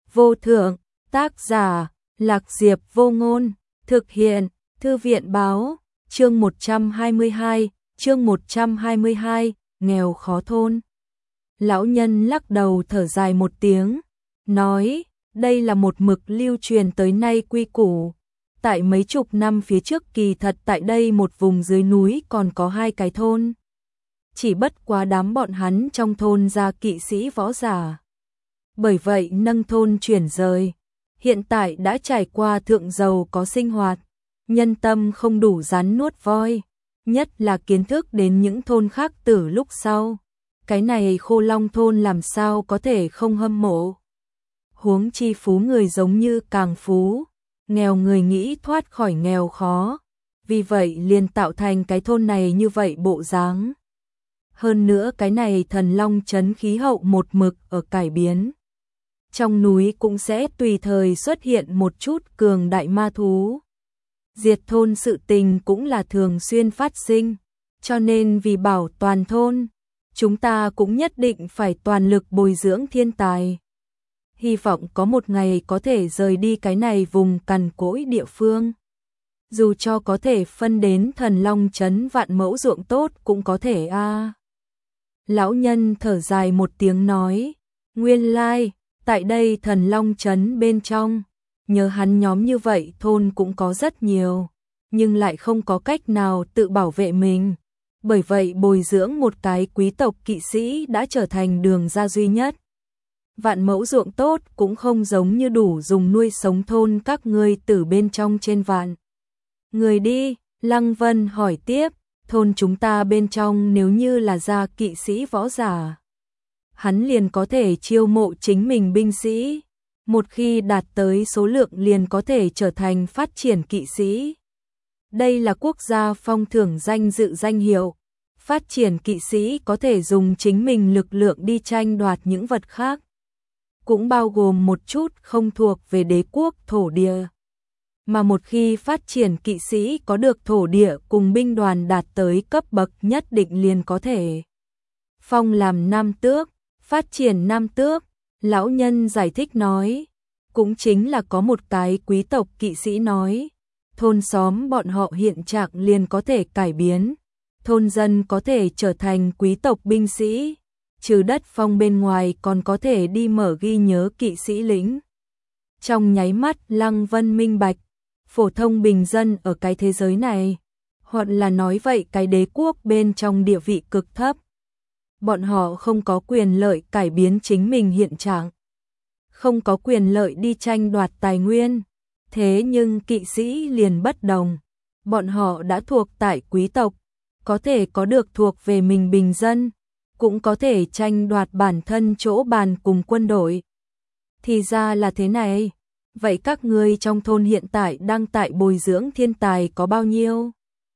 vô thượng, tác giả, Lạc Diệp Vô Ngôn, thực hiện, Thư viện báo, chương 122, nghèo khó thôn. Lão nhân lắc đầu thở dài một tiếng, nói, đây là một mực lưu truyền tới nay quy củ. Tại mấy chục năm phía trước kỳ thật tại đây một vùng dưới núi còn có 2 cái thôn. Chỉ bất quá đám bọn hắn trong thôn ra kỵ sĩ võ giả. Bởi vậy nâng thôn chuyển rời. Hiện tại đã trải qua thượng giàu có sinh hoạt. Nhân tâm không đủ rắn nuốt voi. Nhất là kiến thức đến những thôn khác từ lúc sau. Cái này Khô Long thôn làm sao có thể không hâm mộ. Huống chi phú người giống như càng phú. Nghèo người nghĩ thoát khỏi nghèo khó. Vì vậy liền tạo thành cái thôn này như vậy bộ dáng. Hơn nữa cái này Thần Long trấn khí hậu một mực ở cải biến. Trong núi cũng sẽ tùy thời xuất hiện một chút cường đại ma thú. Diệt thôn sự tình cũng là thường xuyên phát sinh. Cho nên vì bảo toàn thôn, chúng ta cũng nhất định phải toàn lực bồi dưỡng thiên tài. Hy vọng có một ngày có thể rời đi cái này vùng cằn cỗi địa phương. Dù cho có thể phân đến Thần Long trấn vạn mẫu ruộng tốt cũng có thể a. Lão nhân thở dài một tiếng nói, nguyên lai, tại đây Thần Long trấn bên trong, nhờ hắn nhóm như vậy thôn cũng có rất nhiều, nhưng lại không có cách nào tự bảo vệ mình. Bởi vậy bồi dưỡng một cái quý tộc kỵ sĩ đã trở thành đường ra duy nhất. Vạn mẫu ruộng tốt cũng không giống như đủ dùng nuôi sống thôn các ngươi từ bên trong trên vạn. Người đi, Lăng Vân hỏi tiếp, thôn chúng ta bên trong nếu như là ra kỵ sĩ võ giả. Hắn liền có thể chiêu mộ chính mình binh sĩ. Một khi đạt tới số lượng liền có thể trở thành phát triển kỵ sĩ. Đây là quốc gia phong thưởng danh dự danh hiệu. Phát triển kỵ sĩ có thể dùng chính mình lực lượng đi tranh đoạt những vật khác. Cũng bao gồm một chút không thuộc về đế quốc thổ địa. Mà một khi phát triển kỵ sĩ có được thổ địa cùng binh đoàn đạt tới cấp bậc nhất định liền có thể phong làm nam tước, phát triển nam tước. Lão nhân giải thích nói, cũng chính là có một cái quý tộc kỵ sĩ nói, thôn xóm bọn họ hiện trạng liền có thể cải biến, thôn dân có thể trở thành quý tộc binh sĩ, trừ đất phong bên ngoài còn có thể đi mở ghi nhớ kỵ sĩ lĩnh. Trong nháy mắt Lăng Vân minh bạch, phổ thông bình dân ở cái thế giới này, hoặc là nói vậy cái đế quốc bên trong địa vị cực thấp. Bọn họ không có quyền lợi cải biến chính mình hiện trạng, không có quyền lợi đi tranh đoạt tài nguyên. Thế nhưng kỵ sĩ liền bất đồng, bọn họ đã thuộc tại quý tộc, có thể có được thuộc về mình bình dân, cũng có thể tranh đoạt bản thân chỗ bàn cùng quân đội. Thì ra là thế này, vậy các ngươi trong thôn hiện tại đang tại bồi dưỡng thiên tài có bao nhiêu?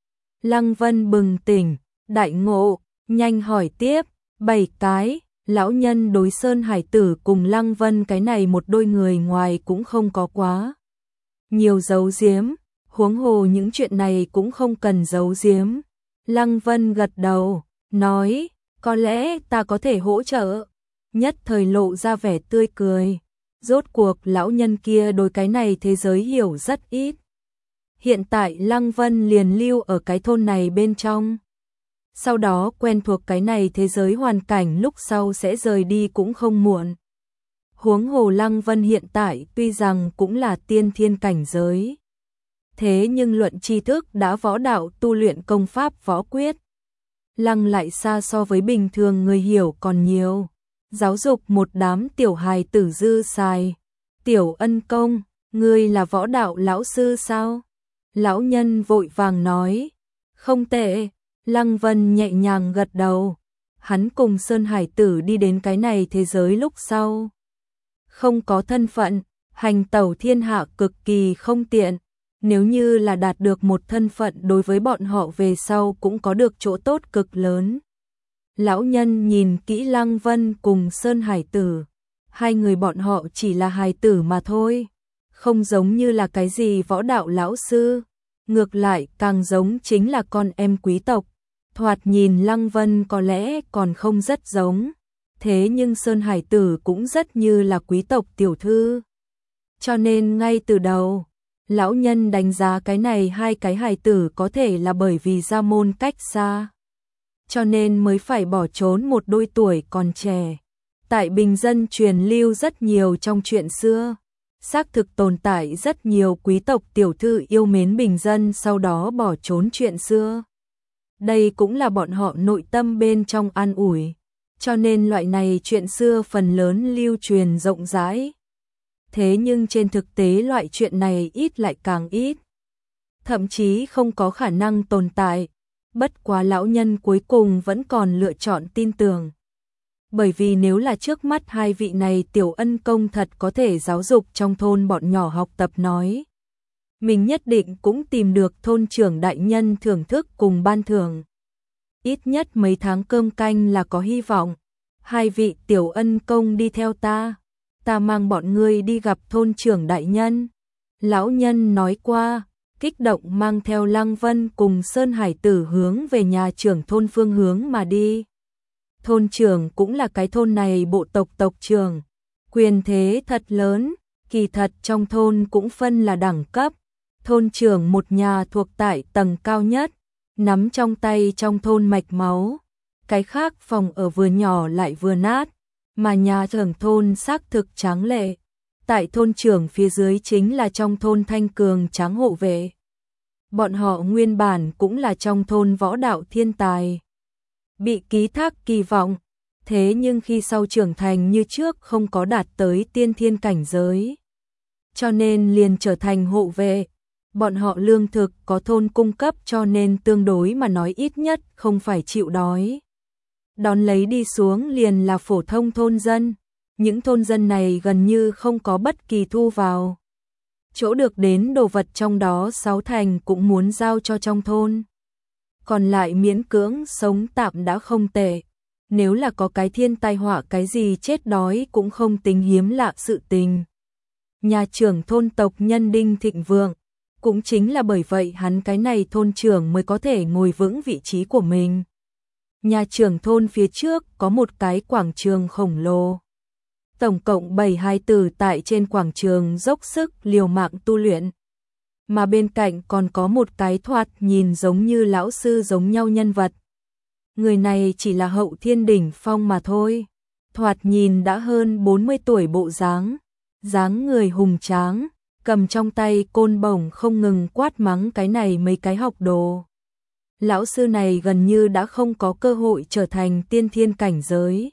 Lăng Vân bừng tỉnh, đại ngộ, nhanh hỏi tiếp, 7 cái. Lão nhân đối Sơn Hải Tử cùng Lăng Vân cái này một đôi người ngoài cũng không có quá nhiều giấu giếm, huống hồ những chuyện này cũng không cần giấu giếm. Lăng Vân gật đầu, nói, có lẽ ta có thể hỗ trợ. Nhất thời lộ ra vẻ tươi cười. Rốt cuộc lão nhân kia đối cái này thế giới hiểu rất ít. Hiện tại Lăng Vân liền lưu ở cái thôn này bên trong. Sau đó quen thuộc cái này thế giới hoàn cảnh lúc sau sẽ rời đi cũng không muộn. Huống hồ Lăng Vân hiện tại tuy rằng cũng là tiên thiên cảnh giới. Thế nhưng luận tri thức đã võ đạo tu luyện công pháp võ quyết. Lăng lại xa so với bình thường người hiểu còn nhiều. Giáo dục một đám tiểu hài tử dư xài. Tiểu Ân công, ngươi là võ đạo lão sư sao? Lão nhân vội vàng nói, không tệ. Lăng Vân nhẹ nhàng gật đầu. Hắn cùng Sơn Hải Tử đi đến cái này thế giới lúc sau. Không có thân phận, hành tẩu thiên hạ cực kỳ không tiện. Nếu như là đạt được một thân phận đối với bọn họ về sau cũng có được chỗ tốt cực lớn. Lão nhân nhìn kỹ Lăng Vân cùng Sơn Hải Tử. Hai người bọn họ chỉ là hài tử mà thôi. Không giống như là cái gì võ đạo lão sư. Ngược lại càng giống chính là con em quý tộc. Thoạt nhìn Lăng Vân có lẽ còn không rất giống. thế nhưng Sơn Hải Tử cũng rất như là quý tộc tiểu thư. Cho nên ngay từ đầu, lão nhân đánh giá cái này hai cái hài tử có thể là bởi vì gia môn cách xa, cho nên mới phải bỏ trốn một đôi tuổi còn trẻ. Tại bình dân truyền lưu rất nhiều trong chuyện xưa, xác thực tồn tại rất nhiều quý tộc tiểu thư yêu mến bình dân sau đó bỏ trốn chuyện xưa. Đây cũng là bọn họ nội tâm bên trong an ủi, cho nên loại này chuyện xưa phần lớn lưu truyền rộng rãi. Thế nhưng trên thực tế loại chuyện này ít lại càng ít, thậm chí không có khả năng tồn tại, bất quá lão nhân cuối cùng vẫn còn lựa chọn tin tưởng. Bởi vì nếu là trước mắt hai vị này tiểu ân công thật có thể giáo dục trong thôn bọn nhỏ học tập nói, mình nhất định cũng tìm được thôn trưởng đại nhân thưởng thức cùng ban thưởng. Ít nhất mấy tháng cơm canh là có hy vọng. Hai vị tiểu ân công đi theo ta mang bọn ngươi đi gặp thôn trưởng đại nhân. Lão nhân nói qua, kích động mang theo Lăng Vân cùng Sơn Hải Tử hướng về nhà trưởng thôn phương hướng mà đi. Thôn trưởng cũng là cái thôn này bộ tộc tộc trưởng, quyền thế thật lớn, kỳ thật trong thôn cũng phân là đẳng cấp. Thôn trưởng một nhà thuộc tại tầng cao nhất, nắm trong tay trong thôn mạch máu, cái khác phòng ở vừa nhỏ lại vừa nát, mà nhà trưởng thôn xác thực tráng lệ. Tại thôn trưởng phía dưới chính là trong thôn thanh cường tráng hộ vệ. Bọn họ nguyên bản cũng là trong thôn võ đạo thiên tài, bị ký thác kỳ vọng, thế nhưng khi sau trưởng thành như trước không có đạt tới tiên thiên cảnh giới, cho nên liền trở thành hộ vệ. Bọn họ lương thực có thôn cung cấp cho nên tương đối mà nói ít nhất không phải chịu đói. Đón lấy đi xuống liền là phổ thông thôn dân, những thôn dân này gần như không có bất kỳ thu vào. Chỗ được đến đồ vật trong đó 6 thành cũng muốn giao cho trong thôn. Còn lại miễn cưỡng sống tạm đã không tệ. Nếu là có cái thiên tai họa cái gì chết đói cũng không tính hiếm lạ sự tình. Nhà trưởng thôn tộc nhân Đinh thịnh vượng, cũng chính là bởi vậy hắn cái này thôn trưởng mới có thể ngồi vững vị trí của mình. Nhà trưởng thôn phía trước có một cái quảng trường khổng lồ. Tổng cộng 7 hài tử tại trên quảng trường dốc sức liều mạng tu luyện. Mà bên cạnh còn có một cái thoạt nhìn giống như lão sư giống nhau nhân vật. Người này chỉ là hậu thiên đỉnh phong mà thôi. Thoạt nhìn đã hơn 40 tuổi bộ dáng, dáng người hùng tráng, cầm trong tay côn bổng không ngừng quát mắng cái này mấy cái học đồ. Lão sư này gần như đã không có cơ hội trở thành tiên thiên cảnh giới,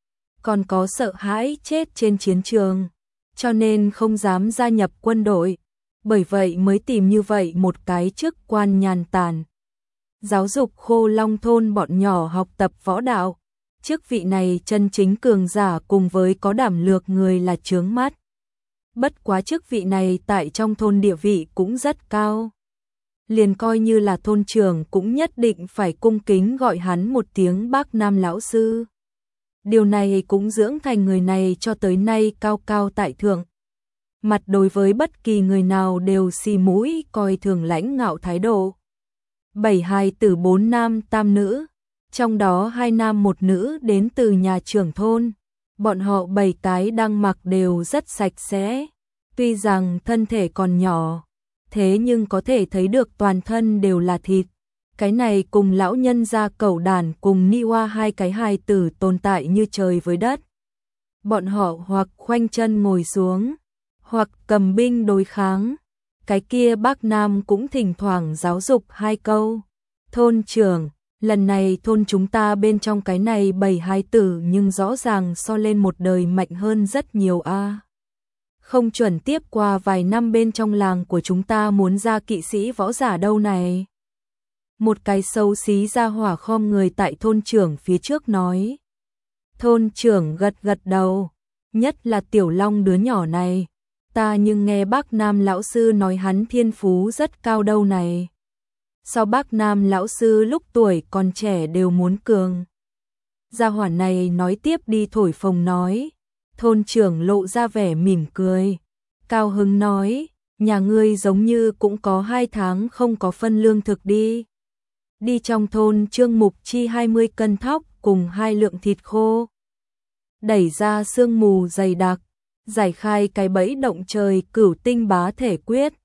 còn có sợ hãi chết trên chiến trường, cho nên không dám gia nhập quân đội, bởi vậy mới tìm như vậy một cái chức quan nhàn tản. Giáo dục Khô Long thôn bọn nhỏ học tập võ đạo, chức vị này chân chính cường giả cùng với có đảm lược người là chướng mắt. Bất quá chức vị này tại trong thôn địa vị cũng rất cao. Liền coi như là thôn trưởng cũng nhất định phải cung kính gọi hắn một tiếng bác Nam lão sư. Điều này cũng dưỡng thành người này cho tới nay cao cao tại thượng. Mặt đối với bất kỳ người nào đều xì mũi coi thường lãnh ngạo thái độ. 7 hài tử 4 nam tam nữ, trong đó 2 nam 1 nữ đến từ nhà trưởng thôn. Bọn họ 7 cái đang mặc đều rất sạch sẽ, tuy rằng thân thể còn nhỏ, thế nhưng có thể thấy được toàn thân đều là thịt. Cái này cùng lão nhân gia cẩu đàn cùng Niwa hai cái hài tử tồn tại như trời với đất. Bọn họ hoặc khoanh chân ngồi xuống, hoặc cầm binh đối kháng. Cái kia bác Nam cũng thỉnh thoảng giáo dục 2 câu. Thôn trưởng, lần này thôn chúng ta bên trong cái này 7 hài tử nhưng rõ ràng so lên một đời mạnh hơn rất nhiều a. Không chuẩn tiếp qua vài năm bên trong làng của chúng ta muốn ra kỵ sĩ võ giả đâu này. Một cái xấu xí ra hỏa khom người tại thôn trưởng phía trước nói. Thôn trưởng gật gật đầu, nhất là Tiểu Long đứa nhỏ này. Ta nhưng nghe bác Nam lão sư nói hắn thiên phú rất cao đâu này. Sao bác Nam lão sư lúc tuổi còn trẻ đều muốn cường. Gia hỏa này nói tiếp đi thổi phồng nói. Thôn trưởng lộ ra vẻ mỉm cười. Cao hứng nói, nhà ngươi giống như cũng có 2 tháng không có phân lương thực đi. Đi trong thôn Trương Mục chi 20 cân thóc cùng 2 lượng thịt khô. đẩy ra sương mù dày đặc, giải khai cái bẫy động trời Cửu Tinh Bá Thể Quyết,